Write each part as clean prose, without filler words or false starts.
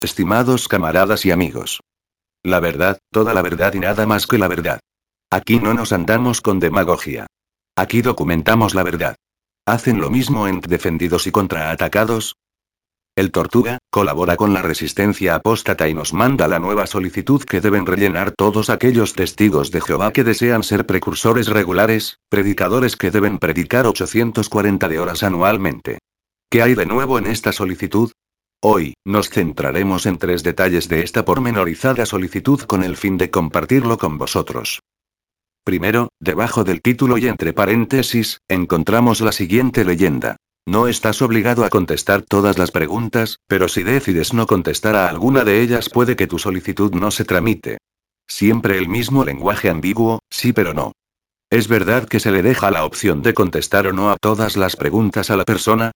Estimados camaradas y amigos. La verdad, toda la verdad y nada más que la verdad. Aquí no nos andamos con demagogia. Aquí documentamos la verdad. ¿Hacen lo mismo en Defendidos y Contraatacados? El Tortuga colabora con la resistencia apóstata y nos manda la nueva solicitud que deben rellenar todos aquellos testigos de Jehová que desean ser precursores regulares, predicadores que deben predicar 840 de horas anualmente. ¿Qué hay de nuevo en esta solicitud? Hoy, nos centraremos en 3 detalles de esta pormenorizada solicitud con el fin de compartirlo con vosotros. Primero, debajo del título y entre paréntesis, encontramos la siguiente leyenda. No estás obligado a contestar todas las preguntas, pero si decides no contestar a alguna de ellas puede que tu solicitud no se tramite. Siempre el mismo lenguaje ambiguo, sí pero no. ¿Es verdad que se le deja la opción de contestar o no a todas las preguntas a la persona?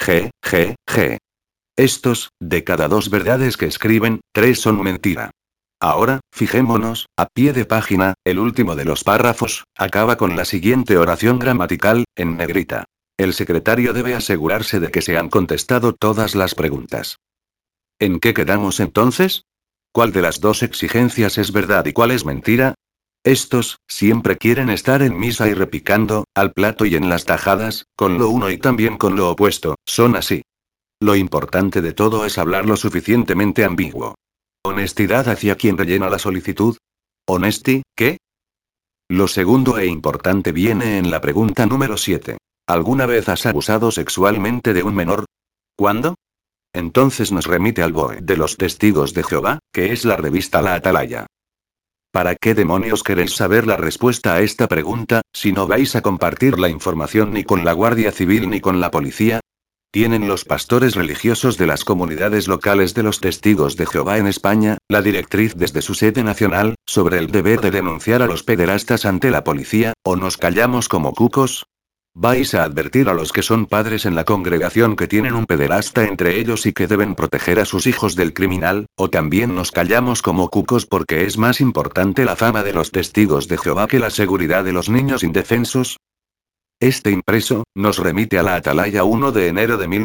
G. Estos, de cada 2 verdades que escriben, 3 son mentira. Ahora, fijémonos, a pie de página, el último de los párrafos, acaba con la siguiente oración gramatical, en negrita. El secretario debe asegurarse de que se han contestado todas las preguntas. ¿En qué quedamos entonces? ¿Cuál de las 2 exigencias es verdad y cuál es mentira? Estos, siempre quieren estar en misa y repicando, al plato y en las tajadas, con lo uno y también con lo opuesto, son así. Lo importante de todo es hablar lo suficientemente ambiguo. ¿Honestidad hacia quien rellena la solicitud? ¿Honesti, qué? Lo segundo e importante viene en la pregunta número 7. ¿Alguna vez has abusado sexualmente de un menor? ¿Cuándo? Entonces nos remite al BOE de los Testigos de Jehová, que es la revista La Atalaya. ¿Para qué demonios queréis saber la respuesta a esta pregunta, si no vais a compartir la información ni con la Guardia Civil ni con la policía? ¿Tienen los pastores religiosos de las comunidades locales de los Testigos de Jehová en España, la directriz desde su sede nacional, sobre el deber de denunciar a los pederastas ante la policía, o nos callamos como cucos? ¿Vais a advertir a los que son padres en la congregación que tienen un pederasta entre ellos y que deben proteger a sus hijos del criminal, o también nos callamos como cucos porque es más importante la fama de los Testigos de Jehová que la seguridad de los niños indefensos? Este impreso, nos remite a la Atalaya 1 de enero de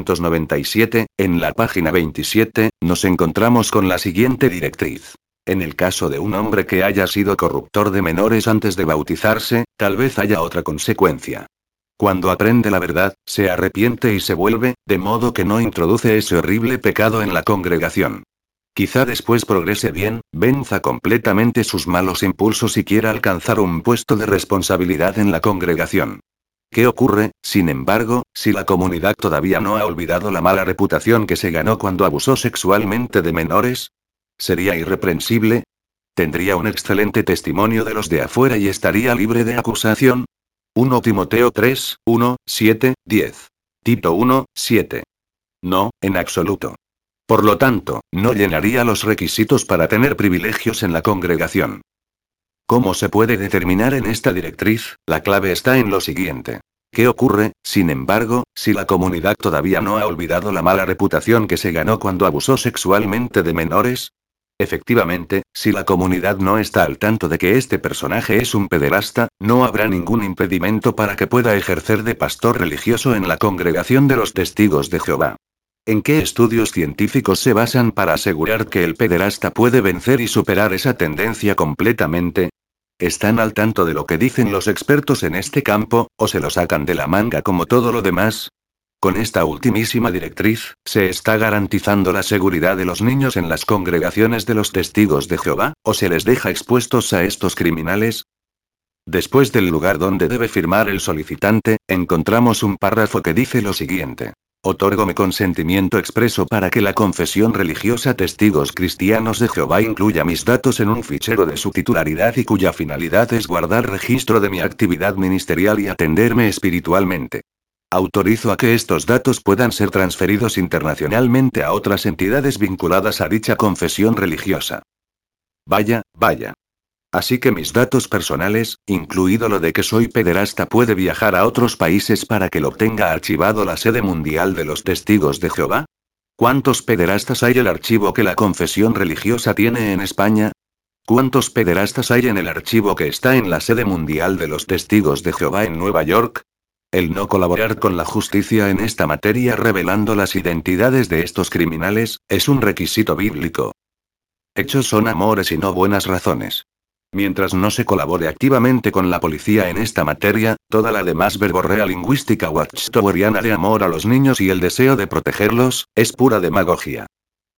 1997, en la página 27, nos encontramos con la siguiente directriz. En el caso de un hombre que haya sido corruptor de menores antes de bautizarse, tal vez haya otra consecuencia. Cuando aprende la verdad, se arrepiente y se vuelve, de modo que no introduce ese horrible pecado en la congregación. Quizá después progrese bien, venza completamente sus malos impulsos y quiera alcanzar un puesto de responsabilidad en la congregación. ¿Qué ocurre, sin embargo, si la comunidad todavía no ha olvidado la mala reputación que se ganó cuando abusó sexualmente de menores? ¿Sería irreprensible? ¿Tendría un excelente testimonio de los de afuera y estaría libre de acusación? 1 Timoteo 3, 1, 7, 10. Tito 1, 7. No, en absoluto. Por lo tanto, no llenaría los requisitos para tener privilegios en la congregación. ¿Cómo se puede determinar en esta directriz? La clave está en lo siguiente. ¿Qué ocurre, sin embargo, si la comunidad todavía no ha olvidado la mala reputación que se ganó cuando abusó sexualmente de menores? Efectivamente, si la comunidad no está al tanto de que este personaje es un pederasta, no habrá ningún impedimento para que pueda ejercer de pastor religioso en la congregación de los Testigos de Jehová. ¿En qué estudios científicos se basan para asegurar que el pederasta puede vencer y superar esa tendencia completamente? ¿Están al tanto de lo que dicen los expertos en este campo, o se lo sacan de la manga como todo lo demás? Con esta ultimísima directriz, ¿se está garantizando la seguridad de los niños en las congregaciones de los Testigos de Jehová, o se les deja expuestos a estos criminales? Después del lugar donde debe firmar el solicitante, encontramos un párrafo que dice lo siguiente. Otorgo mi consentimiento expreso para que la confesión religiosa Testigos Cristianos de Jehová incluya mis datos en un fichero de su titularidad y cuya finalidad es guardar registro de mi actividad ministerial y atenderme espiritualmente. Autorizo a que estos datos puedan ser transferidos internacionalmente a otras entidades vinculadas a dicha confesión religiosa. Vaya. Así que mis datos personales, incluido lo de que soy pederasta, puede viajar a otros países para que lo tenga archivado la sede mundial de los Testigos de Jehová. ¿Cuántos pederastas hay en el archivo que la confesión religiosa tiene en España? ¿Cuántos pederastas hay en el archivo que está en la sede mundial de los Testigos de Jehová en Nueva York? El no colaborar con la justicia en esta materia revelando las identidades de estos criminales, es un requisito bíblico. Hechos son amores y no buenas razones. Mientras no se colabore activamente con la policía en esta materia, toda la demás verborrea lingüística watchtoweriana de amor a los niños y el deseo de protegerlos, es pura demagogia.